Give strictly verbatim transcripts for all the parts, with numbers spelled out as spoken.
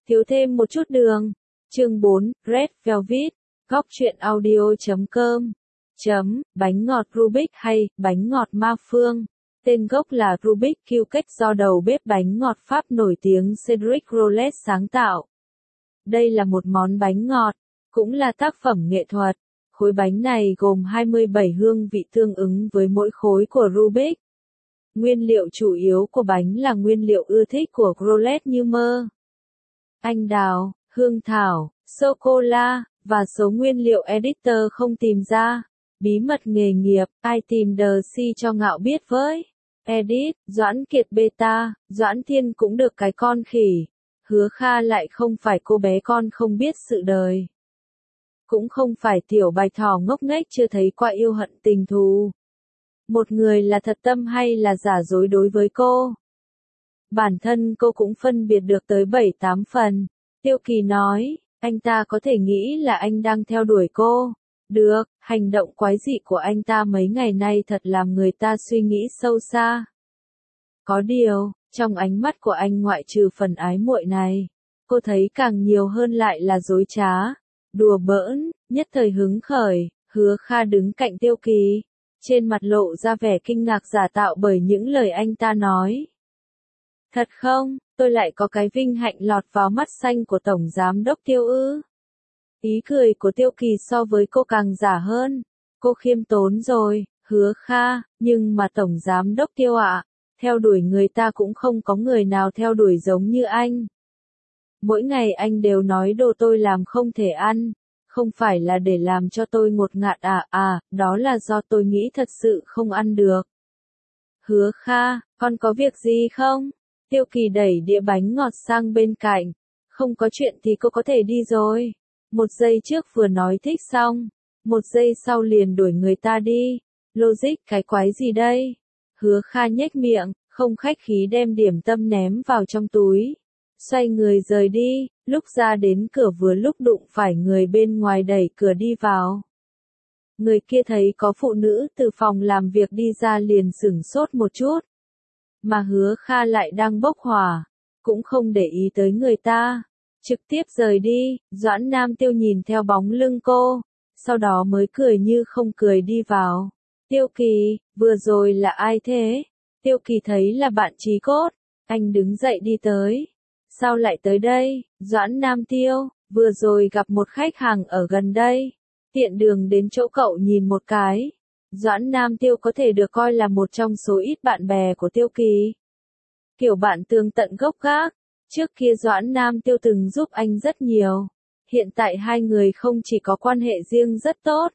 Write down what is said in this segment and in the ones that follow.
Thiếu thêm một chút đường. Chương bốn, Red Velvet, góc truyện audio chấm com. Chấm, bánh ngọt Rubik hay bánh ngọt ma phương. Tên gốc là Rubik Cupcake do đầu bếp bánh ngọt Pháp nổi tiếng Cédric Rollet sáng tạo. Đây là một món bánh ngọt, cũng là tác phẩm nghệ thuật. Khối bánh này gồm hai mươi bảy hương vị tương ứng với mỗi khối của Rubik. Nguyên liệu chủ yếu của bánh là nguyên liệu ưa thích của Rollet như mơ, anh đào, hương thảo, sô-cô-la, và số nguyên liệu editor không tìm ra. Bí mật nghề nghiệp, ai tìm đờ si cho ngạo biết với. Edit, Doãn Kiệt Beta, Doãn Thiên cũng được cái con khỉ. Hứa Kha lại không phải cô bé con không biết sự đời. Cũng không phải tiểu bạch thỏ ngốc nghếch chưa thấy qua yêu hận tình thù. Một người là thật tâm hay là giả dối đối với cô. Bản thân cô cũng phân biệt được tới bảy tám phần. Tiêu Kỳ nói, anh ta có thể nghĩ là anh đang theo đuổi cô. Được, hành động quái dị của anh ta mấy ngày nay thật làm người ta suy nghĩ sâu xa. Có điều, trong ánh mắt của anh ngoại trừ phần ái muội này, cô thấy càng nhiều hơn lại là dối trá, đùa bỡn, nhất thời hứng khởi. Hứa Kha đứng cạnh Tiêu Kỳ, trên mặt lộ ra vẻ kinh ngạc giả tạo bởi những lời anh ta nói. Thật không, tôi lại có cái vinh hạnh lọt vào mắt xanh của Tổng Giám Đốc Tiêu ư? Ý cười của Tiêu Kỳ so với cô càng giả hơn. Cô khiêm tốn rồi, Hứa Kha, nhưng mà Tổng Giám Đốc Tiêu ạ, theo đuổi người ta cũng không có người nào theo đuổi giống như anh. Mỗi ngày anh đều nói đồ tôi làm không thể ăn, không phải là để làm cho tôi ngột ngạt à, à, đó là do tôi nghĩ thật sự không ăn được. Hứa Kha, con có việc gì không? Tiêu Kỳ đẩy đĩa bánh ngọt sang bên cạnh. Không có chuyện thì cô có thể đi rồi. Một giây trước vừa nói thích xong, một giây sau liền đuổi người ta đi. Logic cái quái gì đây? Hứa Kha nhếch miệng, không khách khí đem điểm tâm ném vào trong túi. Xoay người rời đi, lúc ra đến cửa vừa lúc đụng phải người bên ngoài đẩy cửa đi vào. Người kia thấy có phụ nữ từ phòng làm việc đi ra liền sửng sốt một chút. Mà Hứa Kha lại đang bốc hỏa, cũng không để ý tới người ta, trực tiếp rời đi. Doãn Nam Tiêu nhìn theo bóng lưng cô, sau đó mới cười như không cười đi vào. Tiêu Kỳ, vừa rồi là ai thế? Tiêu Kỳ thấy là bạn Chí Cốt, anh đứng dậy đi tới. Sao lại tới đây? Doãn Nam Tiêu, vừa rồi gặp một khách hàng ở gần đây, tiện đường đến chỗ cậu nhìn một cái. Doãn Nam Tiêu có thể được coi là một trong số ít bạn bè của Tiêu Kỳ. Kiểu bạn tường tận gốc gác, trước kia Doãn Nam Tiêu từng giúp anh rất nhiều. Hiện tại hai người không chỉ có quan hệ riêng rất tốt,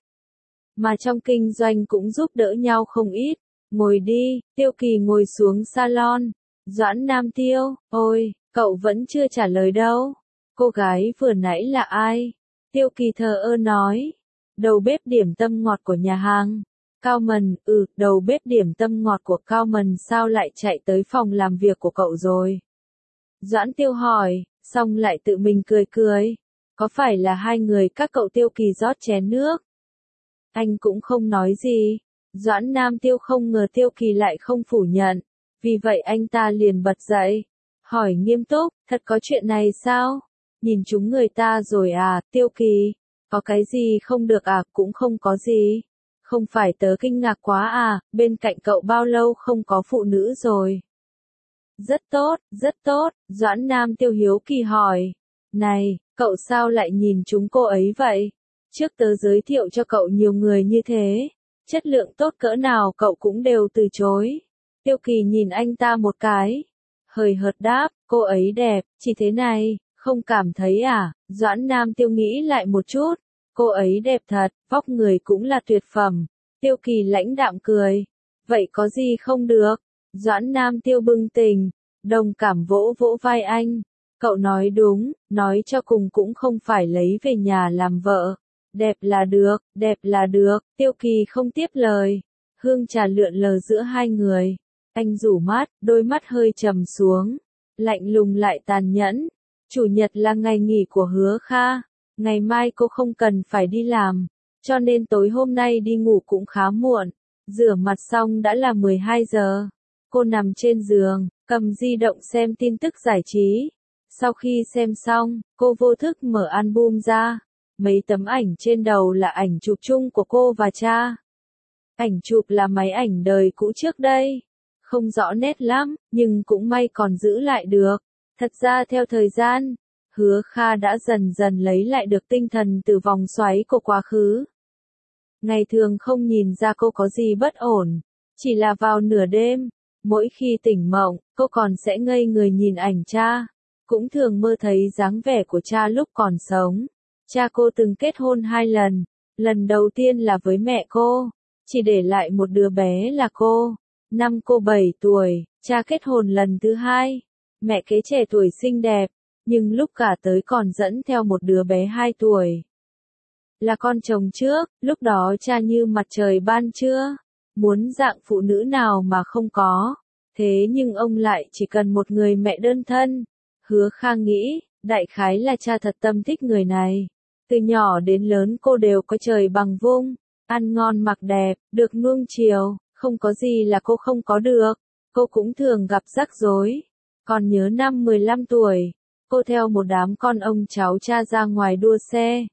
mà trong kinh doanh cũng giúp đỡ nhau không ít. Ngồi đi, Tiêu Kỳ ngồi xuống salon. Doãn Nam Tiêu, ôi, cậu vẫn chưa trả lời đâu. Cô gái vừa nãy là ai? Tiêu Kỳ thờ ơ nói. Đầu bếp điểm tâm ngọt của nhà hàng Cao Mần. Ừ, đầu bếp điểm tâm ngọt của Cao Mần sao lại chạy tới phòng làm việc của cậu rồi? Doãn Tiêu hỏi, xong lại tự mình cười cười. Có phải là hai người các cậu? Tiêu Kỳ rót chén nước. Anh cũng không nói gì. Doãn Nam Tiêu không ngờ Tiêu Kỳ lại không phủ nhận. Vì vậy anh ta liền bật dậy. Hỏi nghiêm túc, thật có chuyện này sao? Nhìn chúng người ta rồi à? Tiêu Kỳ, có cái gì không được à? Cũng không có gì. Không phải tớ kinh ngạc quá à, bên cạnh cậu bao lâu không có phụ nữ rồi? Rất tốt, rất tốt, Doãn Nam Tiêu hiếu kỳ hỏi. Này, cậu sao lại nhìn chúng cô ấy vậy? Trước tớ giới thiệu cho cậu nhiều người như thế, chất lượng tốt cỡ nào cậu cũng đều từ chối. Tiêu Kỳ nhìn anh ta một cái, hời hợt đáp, cô ấy đẹp, chỉ thế này, không cảm thấy à? Doãn Nam Tiêu nghĩ lại một chút, cô ấy đẹp thật, vóc người cũng là tuyệt phẩm. Tiêu Kỳ lãnh đạm cười, vậy có gì không được? Doãn Nam Tiêu bừng tỉnh, đồng cảm vỗ vỗ vai anh. Cậu nói đúng, nói cho cùng cũng không phải lấy về nhà làm vợ. Đẹp là được, đẹp là được. Tiêu Kỳ không tiếp lời. Hương trà lượn lờ giữa hai người. Anh rủ mắt, đôi mắt hơi trầm xuống, lạnh lùng lại tàn nhẫn. Chủ nhật là ngày nghỉ của Hứa Kha, ngày mai cô không cần phải đi làm, cho nên tối hôm nay đi ngủ cũng khá muộn. Rửa mặt xong đã là mười hai giờ. Cô nằm trên giường, cầm di động xem tin tức giải trí. Sau khi xem xong, cô vô thức mở album ra. Mấy tấm ảnh trên đầu là ảnh chụp chung của cô và cha. Ảnh chụp là máy ảnh đời cũ trước đây. Không rõ nét lắm, nhưng cũng may còn giữ lại được. Thật ra theo thời gian, Hứa Kha đã dần dần lấy lại được tinh thần từ vòng xoáy của quá khứ. Ngày thường không nhìn ra cô có gì bất ổn. Chỉ là vào nửa đêm, mỗi khi tỉnh mộng, cô còn sẽ ngây người nhìn ảnh cha. Cũng thường mơ thấy dáng vẻ của cha lúc còn sống. Cha cô từng kết hôn hai lần. Lần đầu tiên là với mẹ cô. Chỉ để lại một đứa bé là cô. Năm cô bảy tuổi, cha kết hôn lần thứ hai. Mẹ kế trẻ tuổi xinh đẹp, nhưng lúc cả tới còn dẫn theo một đứa bé hai tuổi. Là con chồng trước, lúc đó cha như mặt trời ban trưa. Muốn dạng phụ nữ nào mà không có. Thế nhưng ông lại chỉ cần một người mẹ đơn thân. Hứa Kha nghĩ, đại khái là cha thật tâm thích người này. Từ nhỏ đến lớn cô đều có trời bằng vung. Ăn ngon mặc đẹp, được nuông chiều, không có gì là cô không có được. Cô cũng thường gặp rắc rối. Còn nhớ năm mười lăm tuổi, cô theo một đám con ông cháu cha ra ngoài đua xe.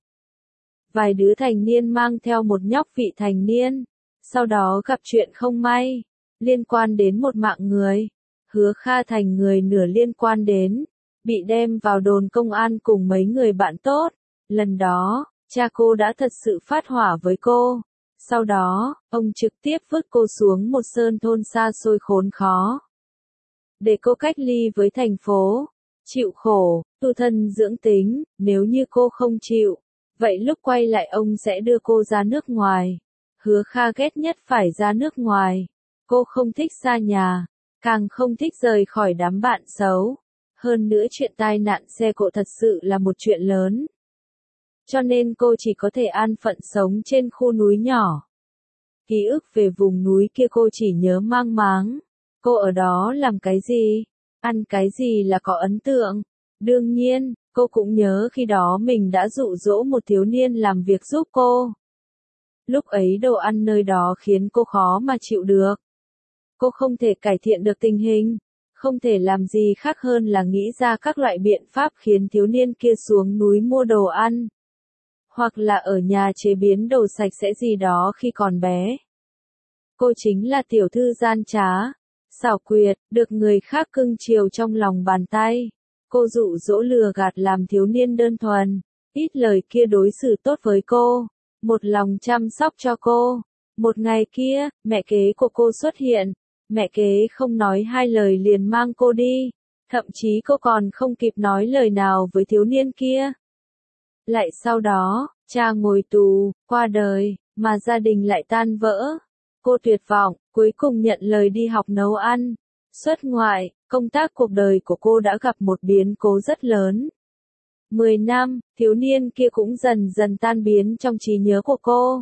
Vài đứa thành niên mang theo một nhóc vị thành niên. Sau đó gặp chuyện không may, liên quan đến một mạng người. Hứa Kha thành người nửa liên quan đến, bị đem vào đồn công an cùng mấy người bạn tốt. Lần đó, cha cô đã thật sự phát hỏa với cô. Sau đó, ông trực tiếp vứt cô xuống một sơn thôn xa xôi khốn khó. Để cô cách ly với thành phố, chịu khổ, tu thân dưỡng tính, nếu như cô không chịu, vậy lúc quay lại ông sẽ đưa cô ra nước ngoài. Hứa Kha ghét nhất phải ra nước ngoài. Cô không thích xa nhà, càng không thích rời khỏi đám bạn xấu. Hơn nữa chuyện tai nạn xe cộ thật sự là một chuyện lớn. Cho nên cô chỉ có thể an phận sống trên khu núi nhỏ. Ký ức về vùng núi kia cô chỉ nhớ mang máng. Cô ở đó làm cái gì? Ăn cái gì là có ấn tượng? Đương nhiên, cô cũng nhớ khi đó mình đã dụ dỗ một thiếu niên làm việc giúp cô. Lúc ấy đồ ăn nơi đó khiến cô khó mà chịu được. Cô không thể cải thiện được tình hình. Không thể làm gì khác hơn là nghĩ ra các loại biện pháp khiến thiếu niên kia xuống núi mua đồ ăn. Hoặc là ở nhà chế biến đồ sạch sẽ gì đó khi còn bé. Cô chính là tiểu thư gian trá, xảo quyệt, được người khác cưng chiều trong lòng bàn tay. Cô dụ dỗ lừa gạt làm thiếu niên đơn thuần, ít lời kia đối xử tốt với cô, một lòng chăm sóc cho cô. Một ngày kia, mẹ kế của cô xuất hiện, mẹ kế không nói hai lời liền mang cô đi, thậm chí cô còn không kịp nói lời nào với thiếu niên kia. Lại sau đó, cha ngồi tù, qua đời, mà gia đình lại tan vỡ. Cô tuyệt vọng, cuối cùng nhận lời đi học nấu ăn. Xuất ngoại, công tác cuộc đời của cô đã gặp một biến cố rất lớn. Mười năm, thiếu niên kia cũng dần dần tan biến trong trí nhớ của cô.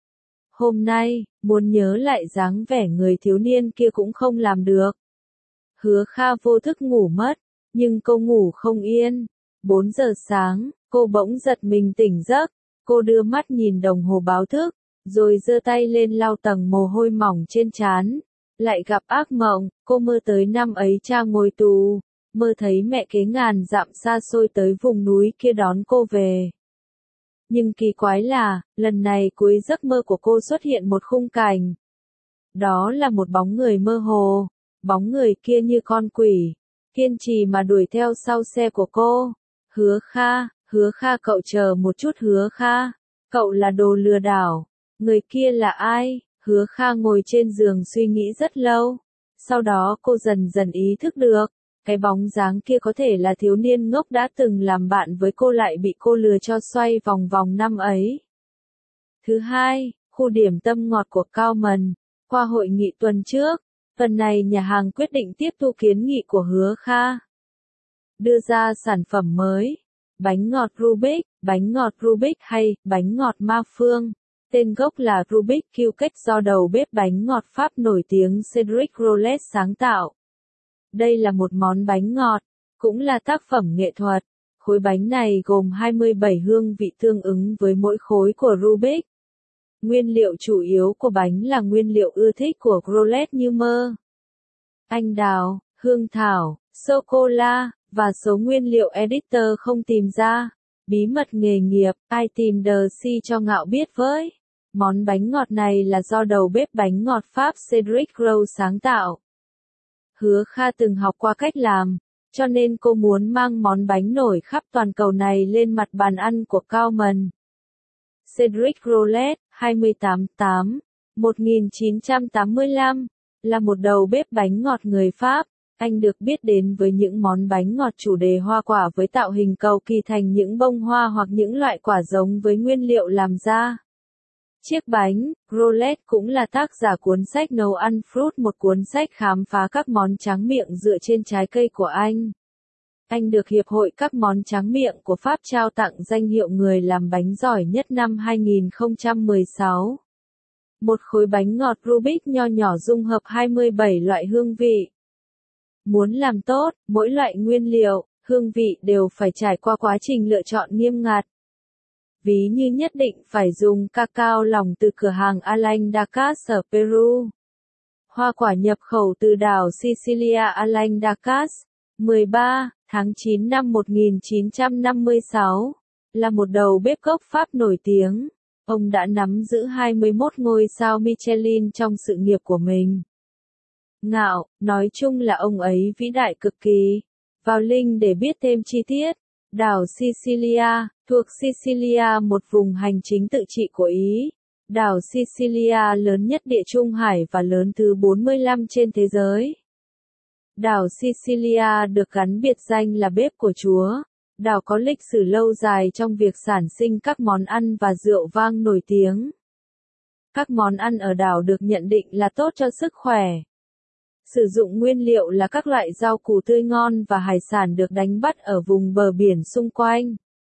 Hôm nay, muốn nhớ lại dáng vẻ người thiếu niên kia cũng không làm được. Hứa Kha vô thức ngủ mất, nhưng cô ngủ không yên. Bốn giờ sáng, cô bỗng giật mình tỉnh giấc. Cô đưa mắt nhìn đồng hồ báo thức, rồi giơ tay lên lau tầng mồ hôi mỏng trên trán. Lại gặp ác mộng, cô mơ tới năm ấy cha ngồi tù, mơ thấy mẹ kế ngàn dặm xa xôi tới vùng núi kia đón cô về. Nhưng kỳ quái là, lần này cuối giấc mơ của cô xuất hiện một khung cảnh. Đó là một bóng người mơ hồ, bóng người kia như con quỷ, kiên trì mà đuổi theo sau xe của cô. Hứa Kha, Hứa Kha cậu chờ một chút Hứa Kha, cậu là đồ lừa đảo, người kia là ai? Hứa Kha ngồi trên giường suy nghĩ rất lâu. Sau đó cô dần dần ý thức được, cái bóng dáng kia có thể là thiếu niên ngốc đã từng làm bạn với cô lại bị cô lừa cho xoay vòng vòng năm ấy. Thứ hai, khu điểm tâm ngọt của Cao Mần. Qua hội nghị tuần trước, tuần này nhà hàng quyết định tiếp thu kiến nghị của Hứa Kha. Đưa ra sản phẩm mới, bánh ngọt Rubik, bánh ngọt Rubik hay bánh ngọt Ma Phương. Tên gốc là Rubik Cake do đầu bếp bánh ngọt Pháp nổi tiếng Cédric Rollet sáng tạo. Đây là một món bánh ngọt, cũng là tác phẩm nghệ thuật. Khối bánh này gồm hai mươi bảy hương vị tương ứng với mỗi khối của Rubik. Nguyên liệu chủ yếu của bánh là nguyên liệu ưa thích của Rollet như mơ, anh đào, hương thảo, sô-cô-la, và số nguyên liệu editor không tìm ra. Bí mật nghề nghiệp, ai tìm đờ si cho ngạo biết với. Món bánh ngọt này là do đầu bếp bánh ngọt Pháp Cedric Rowe sáng tạo. Hứa Kha từng học qua cách làm, cho nên cô muốn mang món bánh nổi khắp toàn cầu này lên mặt bàn ăn của Coleman. Cedric Rollet, hai mươi tám tháng tám, một nghìn chín trăm tám mươi lăm, là một đầu bếp bánh ngọt người Pháp. Anh được biết đến với những món bánh ngọt chủ đề hoa quả với tạo hình cầu kỳ thành những bông hoa hoặc những loại quả giống với nguyên liệu làm ra. Chiếc bánh, Rollet cũng là tác giả cuốn sách nấu ăn Fruit, một cuốn sách khám phá các món tráng miệng dựa trên trái cây của anh. Anh được Hiệp hội các món tráng miệng của Pháp trao tặng danh hiệu người làm bánh giỏi nhất năm hai nghìn không trăm mười sáu. Một khối bánh ngọt Rubik nho nhỏ dung hợp hai mươi bảy loại hương vị. Muốn làm tốt, mỗi loại nguyên liệu, hương vị đều phải trải qua quá trình lựa chọn nghiêm ngặt. Ví như nhất định phải dùng cacao lỏng từ cửa hàng Alain Ducasse ở Peru. Hoa quả nhập khẩu từ đảo Sicilia Alain Ducasse, mười ba tháng chín năm một nghìn chín trăm năm mươi sáu, là một đầu bếp gốc Pháp nổi tiếng. Ông đã nắm giữ hai mươi mốt ngôi sao Michelin trong sự nghiệp của mình. Ngạo, nói chung là ông ấy vĩ đại cực kỳ. Vào link để biết thêm chi tiết. Đảo Sicilia, thuộc Sicilia, một vùng hành chính tự trị của Ý. Đảo Sicilia lớn nhất Địa Trung Hải và lớn thứ bốn mươi lăm trên thế giới. Đảo Sicilia được gắn biệt danh là bếp của Chúa. Đảo có lịch sử lâu dài trong việc sản sinh các món ăn và rượu vang nổi tiếng. Các món ăn ở đảo được nhận định là tốt cho sức khỏe. Sử dụng nguyên liệu là các loại rau củ tươi ngon và hải sản được đánh bắt ở vùng bờ biển xung quanh.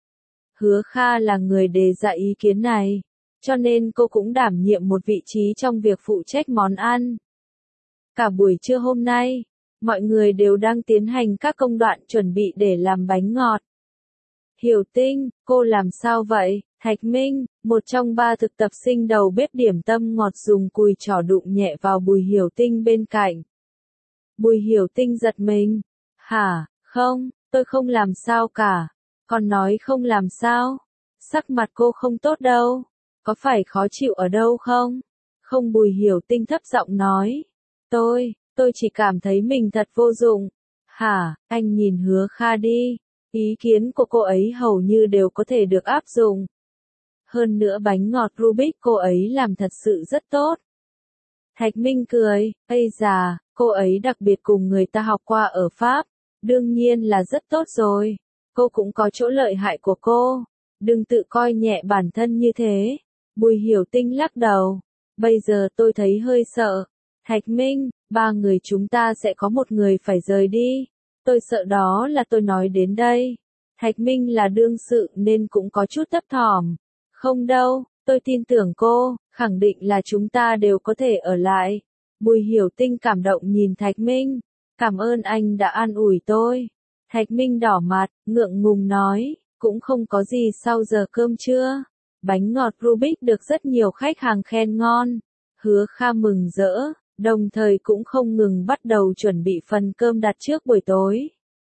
Hứa Kha là người đề ra ý kiến này, cho nên cô cũng đảm nhiệm một vị trí trong việc phụ trách món ăn. Cả buổi trưa hôm nay, mọi người đều đang tiến hành các công đoạn chuẩn bị để làm bánh ngọt. Hiểu Tinh, cô làm sao vậy? Thạch Minh, một trong ba thực tập sinh đầu bếp điểm tâm ngọt dùng cùi chỏ đụng nhẹ vào Bùi Hiểu Tinh bên cạnh. Bùi Hiểu Tinh giật mình. Hả, không, tôi không làm sao cả. Còn nói không làm sao? Sắc mặt cô không tốt đâu. Có phải khó chịu ở đâu không? Không, Bùi Hiểu Tinh thấp giọng nói. Tôi, tôi chỉ cảm thấy mình thật vô dụng. Hả, anh nhìn Hứa Kha đi. Ý kiến của cô ấy hầu như đều có thể được áp dụng. Hơn nữa bánh ngọt Rubik cô ấy làm thật sự rất tốt. Thạch Minh cười, ây già, cô ấy đặc biệt cùng người ta học qua ở Pháp. Đương nhiên là rất tốt rồi. Cô cũng có chỗ lợi hại của cô. Đừng tự coi nhẹ bản thân như thế. Bùi Hiểu Tinh lắc đầu. Bây giờ tôi thấy hơi sợ. Thạch Minh, ba người chúng ta sẽ có một người phải rời đi. Tôi sợ đó là tôi nói đến đây. Thạch Minh là đương sự nên cũng có chút thấp thỏm. Không đâu, tôi tin tưởng cô, khẳng định là chúng ta đều có thể ở lại. Bùi Hiểu Tinh cảm động nhìn Thạch Minh. Cảm ơn anh đã an ủi tôi. Thạch Minh đỏ mặt, ngượng ngùng nói, cũng không có gì sau giờ cơm trưa. Bánh ngọt Rubik được rất nhiều khách hàng khen ngon. Hứa Kha mừng rỡ, đồng thời cũng không ngừng bắt đầu chuẩn bị phần cơm đặt trước buổi tối.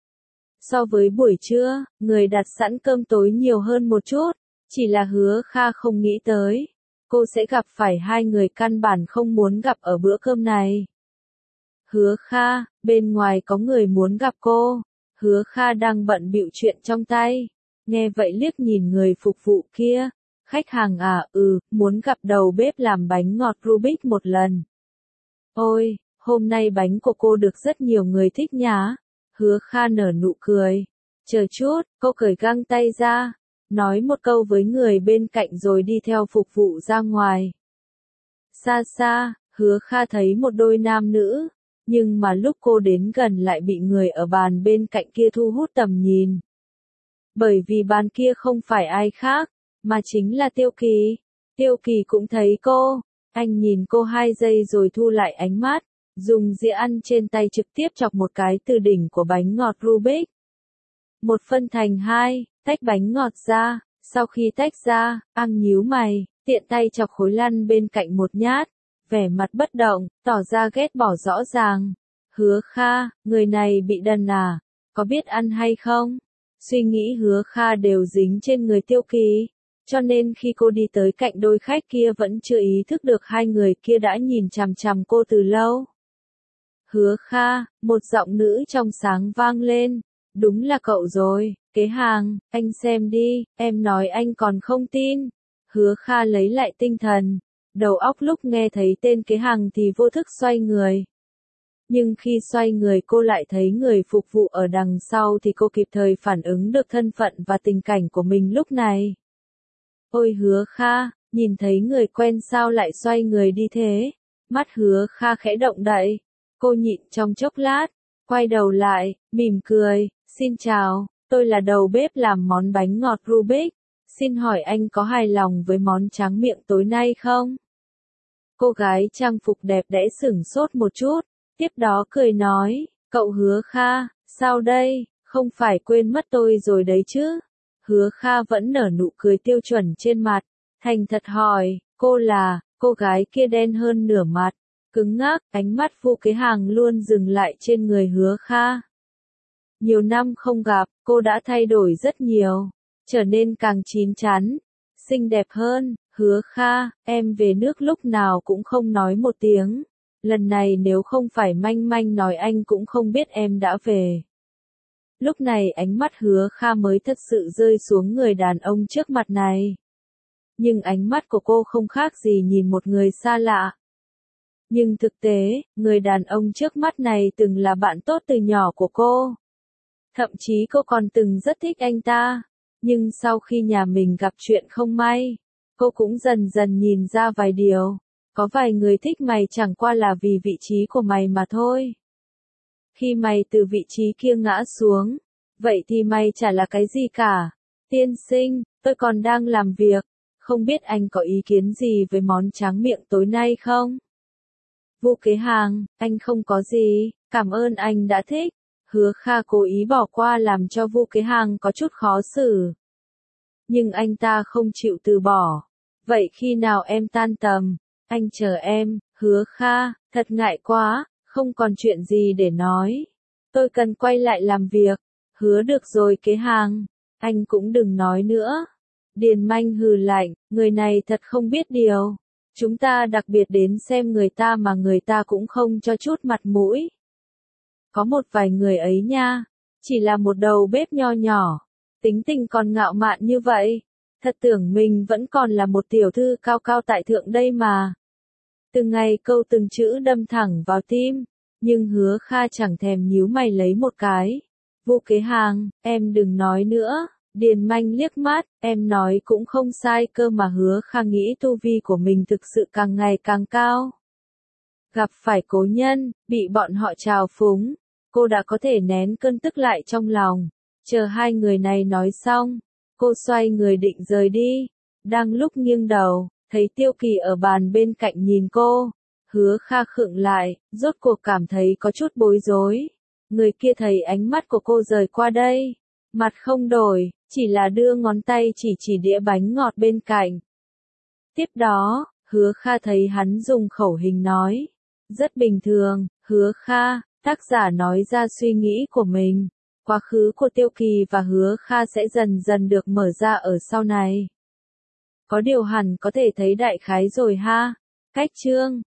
So với buổi trưa, người đặt sẵn cơm tối nhiều hơn một chút, chỉ là Hứa Kha không nghĩ tới. Cô sẽ gặp phải hai người căn bản không muốn gặp ở bữa cơm này. Hứa Kha, bên ngoài có người muốn gặp cô. Hứa Kha đang bận bịu chuyện trong tay. Nghe vậy liếc nhìn người phục vụ kia. Khách hàng à, ừ, muốn gặp đầu bếp làm bánh ngọt Rubik một lần. Ôi, hôm nay bánh của cô được rất nhiều người thích nhá. Hứa Kha nở nụ cười. Chờ chút, cô cởi găng tay ra. Nói một câu với người bên cạnh rồi đi theo phục vụ ra ngoài. Xa xa, Hứa Kha thấy một đôi nam nữ. Nhưng mà lúc cô đến gần lại bị người ở bàn bên cạnh kia thu hút tầm nhìn. Bởi vì bàn kia không phải ai khác, mà chính là Tiêu Kỳ. Tiêu Kỳ cũng thấy cô. Anh nhìn cô hai giây rồi thu lại ánh mắt, dùng dĩa ăn trên tay trực tiếp chọc một cái từ đỉnh của bánh ngọt Rubik. Một phân thành hai, tách bánh ngọt ra, sau khi tách ra, Ang nhíu mày, tiện tay chọc khối lăn bên cạnh một nhát, vẻ mặt bất động, tỏ ra ghét bỏ rõ ràng. Hứa Kha, người này bị đần à? có biết ăn hay không? Suy nghĩ Hứa Kha đều dính trên người Tiêu Kỳ, cho nên khi cô đi tới cạnh đôi khách kia vẫn chưa ý thức được hai người kia đã nhìn chằm chằm cô từ lâu. Hứa Kha, một giọng nữ trong sáng vang lên, đúng là cậu rồi, Kế Hàng, anh xem đi, em nói anh còn không tin. Hứa Kha lấy lại tinh thần, đầu óc lúc nghe thấy tên Kế Hàng thì vô thức xoay người. Nhưng khi xoay người cô lại thấy người phục vụ ở đằng sau thì cô kịp thời phản ứng được thân phận và tình cảnh của mình lúc này. Ôi Hứa Kha, nhìn thấy người quen sao lại xoay người đi thế? Mắt Hứa Kha khẽ động đậy, cô nhịn trong chốc lát, quay đầu lại, mỉm cười, xin chào, tôi là đầu bếp làm món bánh ngọt Rubik, xin hỏi anh có hài lòng với món tráng miệng tối nay không? Cô gái trang phục đẹp đẽ sửng sốt một chút, tiếp đó cười nói, cậu Hứa Kha, sao đây, không phải quên mất tôi rồi đấy chứ? Hứa Kha vẫn nở nụ cười tiêu chuẩn trên mặt, thành thật hỏi, cô là, cô gái kia đen hơn nửa mặt, cứng ngắc, ánh mắt Vu Kế Hàng luôn dừng lại trên người Hứa Kha. Nhiều năm không gặp, cô đã thay đổi rất nhiều, trở nên càng chín chắn, xinh đẹp hơn. Hứa Kha, em về nước lúc nào cũng không nói một tiếng, lần này nếu không phải manh manh nói anh cũng không biết em đã về. Lúc này ánh mắt Hứa Kha mới thật sự rơi xuống người đàn ông trước mặt này. Nhưng ánh mắt của cô không khác gì nhìn một người xa lạ. Nhưng thực tế, người đàn ông trước mắt này từng là bạn tốt từ nhỏ của cô. Thậm chí cô còn từng rất thích anh ta. Nhưng sau khi nhà mình gặp chuyện không may, cô cũng dần dần nhìn ra vài điều. Có vài người thích mày chẳng qua là vì vị trí của mày mà thôi. Khi mày từ vị trí kia ngã xuống, vậy thì mày chả là cái gì cả. Tiên sinh, tôi còn đang làm việc, không biết anh có ý kiến gì với món tráng miệng tối nay không? Vu Kế Hàng, anh không có gì, cảm ơn anh đã thích. Hứa Kha cố ý bỏ qua làm cho Vu Kế Hàng có chút khó xử. Nhưng anh ta không chịu từ bỏ. Vậy khi nào em tan tầm, anh chờ em. Hứa Kha, thật ngại quá, không còn chuyện gì để nói. Tôi cần quay lại làm việc. Hứa được rồi Kế Hàng, anh cũng đừng nói nữa. Điền Manh hừ lạnh, người này thật không biết điều. Chúng ta đặc biệt đến xem người ta mà người ta cũng không cho chút mặt mũi. Có một vài người ấy nha, chỉ là một đầu bếp nho nhỏ, tính tình còn ngạo mạn như vậy, thật tưởng mình vẫn còn là một tiểu thư cao cao tại thượng đây mà. Từng ngày câu từng chữ đâm thẳng vào tim, nhưng Hứa Kha chẳng thèm nhíu mày lấy một cái. Vu Kế Hàng, em đừng nói nữa. Điền Manh liếc mắt, em nói cũng không sai cơ mà. Hứa Kha nghĩ tu vi của mình thực sự càng ngày càng cao. Gặp phải cố nhân, bị bọn họ trào phúng, cô đã có thể nén cơn tức lại trong lòng. Chờ hai người này nói xong, cô xoay người định rời đi. Đang lúc nghiêng đầu, thấy Tiêu Kỳ ở bàn bên cạnh nhìn cô. Hứa Kha khựng lại, rốt cuộc cảm thấy có chút bối rối. Người kia thấy ánh mắt của cô rời qua đây, mặt không đổi, chỉ là đưa ngón tay chỉ chỉ đĩa bánh ngọt bên cạnh. Tiếp đó, Hứa Kha thấy hắn dùng khẩu hình nói. Rất bình thường, Hứa Kha, tác giả nói ra suy nghĩ của mình. Quá khứ của Tiêu Kỳ và Hứa Kha sẽ dần dần được mở ra ở sau này. Có điều hẳn có thể thấy đại khái rồi ha. Cách chương